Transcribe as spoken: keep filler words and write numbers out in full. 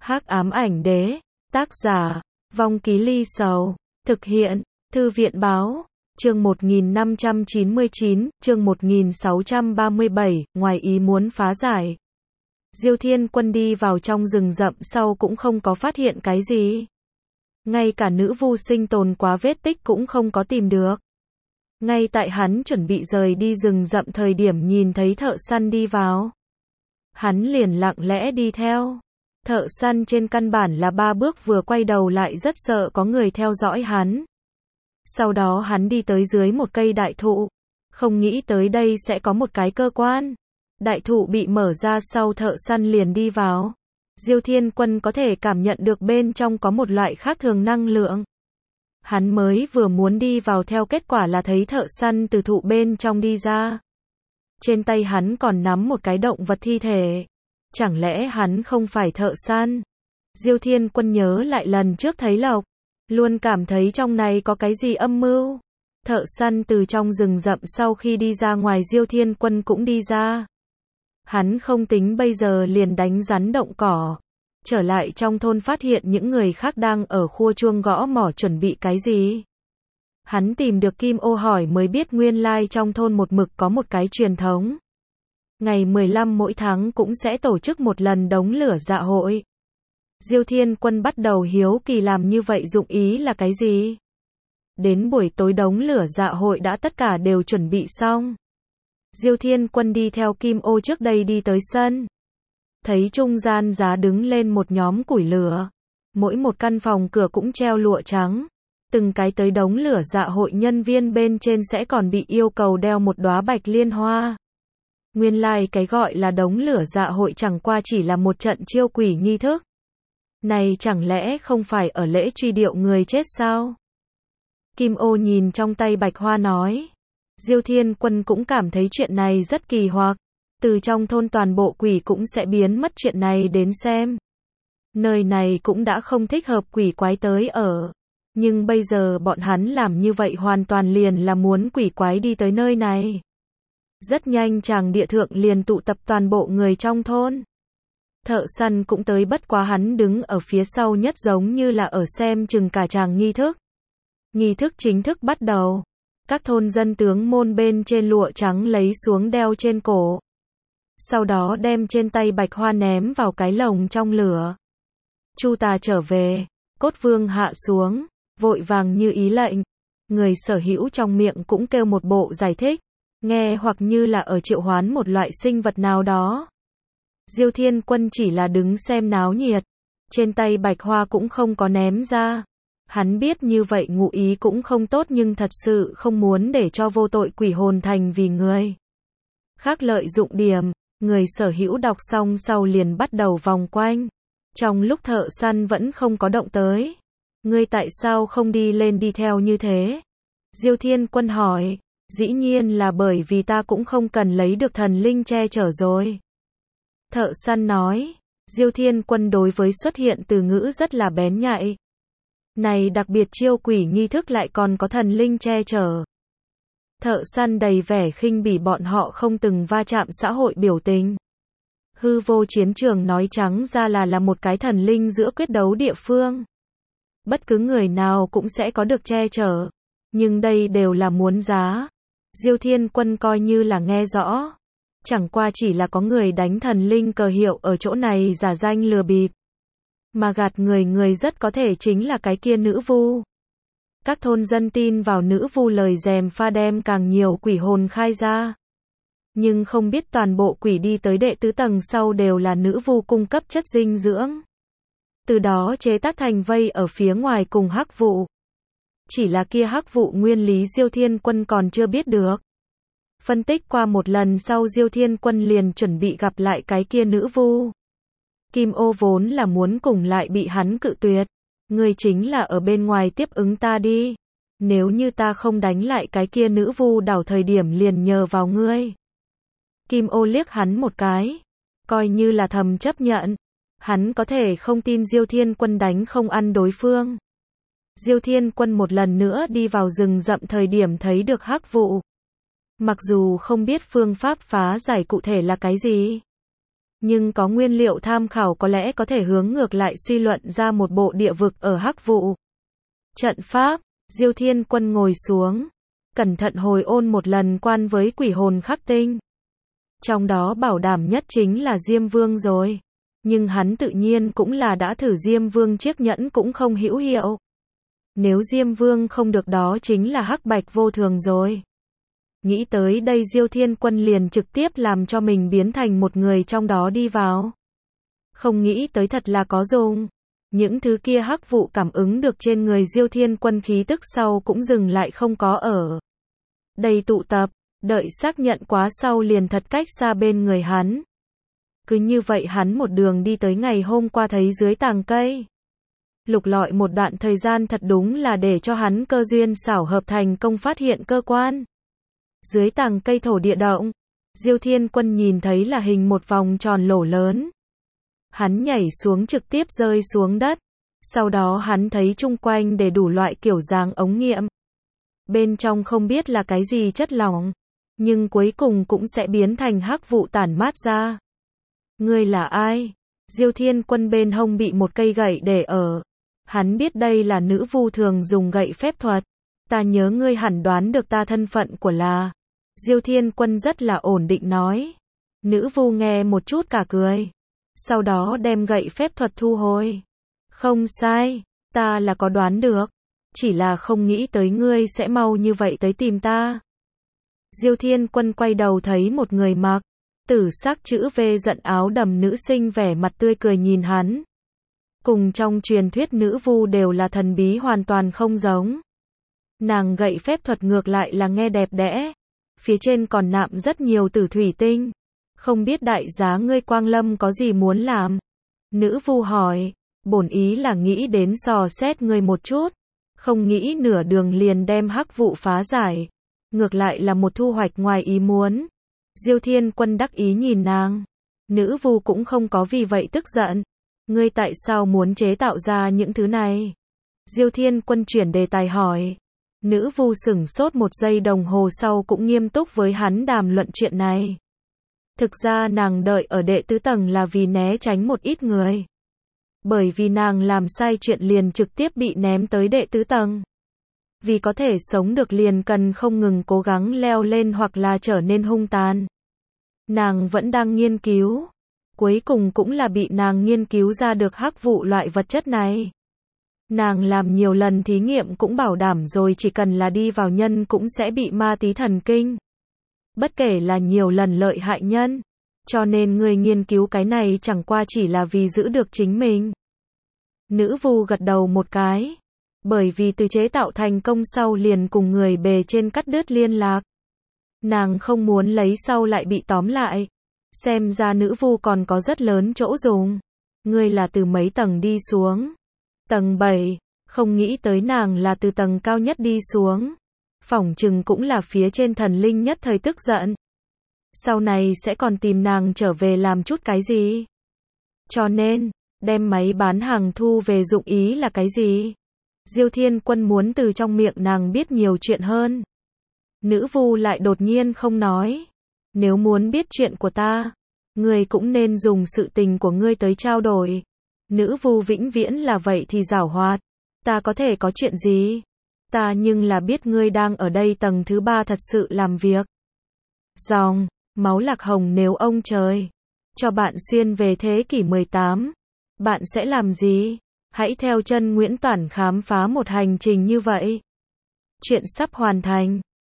Hắc ám ảnh đế, tác giả, Vong Ký Ly Sầu, thực hiện, Thư viện báo, chương một nghìn năm trăm chín mươi chín, chương một nghìn sáu trăm ba mươi bảy, ngoài ý muốn phá giải. Diêu Thiên Quân đi vào trong rừng rậm sau cũng không có phát hiện cái gì. Ngay cả nữ vu sinh tồn quá vết tích cũng không có tìm được. Ngay tại hắn chuẩn bị rời đi rừng rậm thời điểm nhìn thấy thợ săn đi vào. Hắn liền lặng lẽ đi theo. Thợ săn trên căn bản là ba bước vừa quay đầu lại rất sợ có người theo dõi hắn. Sau đó hắn đi tới dưới một cây đại thụ. Không nghĩ tới đây sẽ có một cái cơ quan. Đại thụ bị mở ra sau thợ săn liền đi vào. Diêu Thiên Quân có thể cảm nhận được bên trong có một loại khác thường năng lượng. Hắn mới vừa muốn đi vào theo kết quả là thấy thợ săn từ thụ bên trong đi ra. Trên tay hắn còn nắm một cái động vật thi thể. Chẳng lẽ hắn không phải thợ săn? Diêu Thiên Quân nhớ lại lần trước thấy Lộc. Luôn cảm thấy trong này có cái gì âm mưu. Thợ săn từ trong rừng rậm sau khi đi ra ngoài Diêu Thiên Quân cũng đi ra. Hắn không tính bây giờ liền đánh rắn động cỏ. Trở lại trong thôn phát hiện những người khác đang ở khua chuông gõ mỏ chuẩn bị cái gì. Hắn tìm được Kim Ô hỏi mới biết nguyên lai trong thôn một mực có một cái truyền thống. Ngày mười lăm mỗi tháng cũng sẽ tổ chức một lần đống lửa dạ hội. Diêu Thiên Quân bắt đầu hiếu kỳ làm như vậy dụng ý là cái gì. Đến buổi tối đống lửa dạ hội đã tất cả đều chuẩn bị xong. Diêu Thiên Quân đi theo Kim Ô trước đây đi tới sân. Thấy trung gian giá đứng lên một nhóm củi lửa. Mỗi một căn phòng cửa cũng treo lụa trắng. Từng cái tới đống lửa dạ hội nhân viên bên trên sẽ còn bị yêu cầu đeo một đóa bạch liên hoa. Nguyên lai like cái gọi là đống lửa dạ hội chẳng qua chỉ là một trận chiêu quỷ nghi thức. Này chẳng lẽ không phải ở lễ truy điệu người chết sao? Kim Ô nhìn trong tay bạch hoa nói. Diêu Thiên Quân cũng cảm thấy chuyện này rất kỳ hoặc. Từ trong thôn toàn bộ quỷ cũng sẽ biến mất chuyện này đến xem. Nơi này cũng đã không thích hợp quỷ quái tới ở. Nhưng bây giờ bọn hắn làm như vậy hoàn toàn liền là muốn quỷ quái đi tới nơi này. Rất nhanh chàng địa thượng liền tụ tập toàn bộ người trong thôn. Thợ săn cũng tới bất quá hắn đứng ở phía sau nhất giống như là ở xem chừng cả chàng nghi thức. Nghi thức chính thức bắt đầu. Các thôn dân tướng môn bên trên lụa trắng lấy xuống đeo trên cổ. Sau đó đem trên tay bạch hoa ném vào cái lồng trong lửa. Chu tà trở về, cốt vương hạ xuống, vội vàng như ý lệnh. Người sở hữu trong miệng cũng kêu một bộ giải thích. Nghe hoặc như là ở triệu hoán một loại sinh vật nào đó. Diêu Thiên Quân chỉ là đứng xem náo nhiệt. Trên tay bạch hoa cũng không có ném ra. Hắn biết như vậy ngụ ý cũng không tốt nhưng thật sự không muốn để cho vô tội quỷ hồn thành vì người khác lợi dụng điểm. Người sở hữu đọc xong sau liền bắt đầu vòng quanh. Trong lúc thợ săn vẫn không có động tới. Ngươi tại sao không đi lên đi theo như thế? Diêu Thiên Quân hỏi. Dĩ nhiên là bởi vì ta cũng không cần lấy được thần linh che chở rồi. Thợ săn nói. Diêu Thiên Quân đối với xuất hiện từ ngữ rất là bén nhạy. Này đặc biệt chiêu quỷ nghi thức lại còn có thần linh che chở. Thợ săn đầy vẻ khinh bỉ bọn họ không từng va chạm xã hội biểu tình. Hư vô chiến trường nói trắng ra là là một cái thần linh giữa quyết đấu địa phương. Bất cứ người nào cũng sẽ có được che chở. Nhưng đây đều là muốn giá. Diêu Thiên Quân coi như là nghe rõ. Chẳng qua chỉ là có người đánh thần linh cờ hiệu ở chỗ này giả danh lừa bịp. Mà gạt người người rất có thể chính là cái kia nữ vu. Các thôn dân tin vào nữ vu lời dèm pha đem càng nhiều quỷ hồn khai ra. Nhưng không biết toàn bộ quỷ đi tới đệ tứ tầng sau đều là nữ vu cung cấp chất dinh dưỡng. Từ đó chế tác thành vây ở phía ngoài cùng hắc vụ. Chỉ là kia hắc vụ nguyên lý Diêu Thiên Quân còn chưa biết được. Phân tích qua một lần sau Diêu Thiên Quân liền chuẩn bị gặp lại cái kia nữ vu. Kim Ô vốn là muốn cùng lại bị hắn cự tuyệt. Ngươi chính là ở bên ngoài tiếp ứng ta đi. Nếu như ta không đánh lại cái kia nữ vu đảo thời điểm liền nhờ vào ngươi. Kim Ô liếc hắn một cái. Coi như là thầm chấp nhận. Hắn có thể không tin Diêu Thiên Quân đánh không ăn đối phương. Diêu Thiên Quân một lần nữa đi vào rừng rậm thời điểm thấy được hắc vụ. Mặc dù không biết phương pháp phá giải cụ thể là cái gì. Nhưng có nguyên liệu tham khảo có lẽ có thể hướng ngược lại suy luận ra một bộ địa vực ở Hắc Vụ. Trận pháp, Diêu Thiên Quân ngồi xuống, cẩn thận hồi ôn một lần quan với quỷ hồn khắc tinh. Trong đó bảo đảm nhất chính là Diêm Vương rồi. Nhưng hắn tự nhiên cũng là đã thử Diêm Vương chiếc nhẫn cũng không hữu hiệu. Nếu Diêm Vương không được đó chính là hắc bạch vô thường rồi. Nghĩ tới đây Diêu Thiên Quân liền trực tiếp làm cho mình biến thành một người trong đó đi vào. Không nghĩ tới thật là có dùng. Những thứ kia hắc vụ cảm ứng được trên người Diêu Thiên Quân khí tức sau cũng dừng lại không có ở đây tụ tập, đợi xác nhận quá sau liền thật cách xa bên người hắn. Cứ như vậy hắn một đường đi tới ngày hôm qua thấy dưới tàng cây. Lục lọi một đoạn thời gian thật đúng là để cho hắn cơ duyên xảo hợp thành công phát hiện cơ quan. Dưới tàng cây thổ địa động, Diêu Thiên Quân nhìn thấy là hình một vòng tròn lỗ lớn. Hắn nhảy xuống trực tiếp rơi xuống đất. Sau đó hắn thấy chung quanh để đủ loại kiểu dáng ống nghiệm. Bên trong không biết là cái gì chất lỏng, nhưng cuối cùng cũng sẽ biến thành hắc vụ tản mát ra. Ngươi là ai? Diêu Thiên Quân bên hông bị một cây gậy để ở. Hắn biết đây là nữ vu thường dùng gậy phép thuật. Ta nhớ ngươi hẳn đoán được ta thân phận của là. Diêu Thiên Quân rất là ổn định nói. Nữ vu nghe một chút cả cười. Sau đó đem gậy phép thuật thu hồi. Không sai, ta là có đoán được. Chỉ là không nghĩ tới ngươi sẽ mau như vậy tới tìm ta. Diêu Thiên Quân quay đầu thấy một người mặc tử sắc chữ V giận áo đầm nữ sinh vẻ mặt tươi cười nhìn hắn. Cùng trong truyền thuyết nữ vu đều là thần bí hoàn toàn không giống. Nàng gậy phép thuật ngược lại là nghe đẹp đẽ. Phía trên còn nạm rất nhiều tử thủy tinh. Không biết đại giá ngươi Quang Lâm có gì muốn làm? Nữ vu hỏi. Bổn ý là nghĩ đến dò xét ngươi một chút. Không nghĩ nửa đường liền đem hắc vụ phá giải. Ngược lại là một thu hoạch ngoài ý muốn. Diêu Thiên Quân đắc ý nhìn nàng. Nữ vu cũng không có vì vậy tức giận. Ngươi tại sao muốn chế tạo ra những thứ này? Diêu Thiên Quân chuyển đề tài hỏi. Nữ vu sửng sốt một giây đồng hồ sau cũng nghiêm túc với hắn đàm luận chuyện này. Thực ra nàng đợi ở đệ tứ tầng là vì né tránh một ít người. Bởi vì nàng làm sai chuyện liền trực tiếp bị ném tới đệ tứ tầng. Vì có thể sống được liền cần không ngừng cố gắng leo lên hoặc là trở nên hung tàn. Nàng vẫn đang nghiên cứu. Cuối cùng cũng là bị nàng nghiên cứu ra được hắc vụ loại vật chất này. Nàng làm nhiều lần thí nghiệm cũng bảo đảm rồi chỉ cần là đi vào nhân cũng sẽ bị ma tí thần kinh. Bất kể là nhiều lần lợi hại nhân. Cho nên người nghiên cứu cái này chẳng qua chỉ là vì giữ được chính mình. Nữ vu gật đầu một cái. Bởi vì từ chế tạo thành công sau liền cùng người bề trên cắt đứt liên lạc. Nàng không muốn lấy sau lại bị tóm lại. Xem ra nữ vu còn có rất lớn chỗ dùng. Ngươi là từ mấy tầng đi xuống? Tầng bảy, không nghĩ tới nàng là từ tầng cao nhất đi xuống. Phỏng chừng cũng là phía trên thần linh nhất thời tức giận. Sau này sẽ còn tìm nàng trở về làm chút cái gì? Cho nên, đem máy bán hàng thu về dụng ý là cái gì? Diêu Thiên Quân muốn từ trong miệng nàng biết nhiều chuyện hơn. Nữ vu lại đột nhiên không nói. Nếu muốn biết chuyện của ta, ngươi cũng nên dùng sự tình của ngươi tới trao đổi. Nữ vu vĩnh viễn là vậy thì giảo hoạt. Ta có thể có chuyện gì? Ta nhưng là biết ngươi đang ở đây tầng thứ ba thật sự làm việc. Dòng, máu lạc hồng nếu ông trời cho bạn xuyên về thế kỷ mười tám, bạn sẽ làm gì? Hãy theo chân Nguyễn Toản khám phá một hành trình như vậy. Chuyện sắp hoàn thành.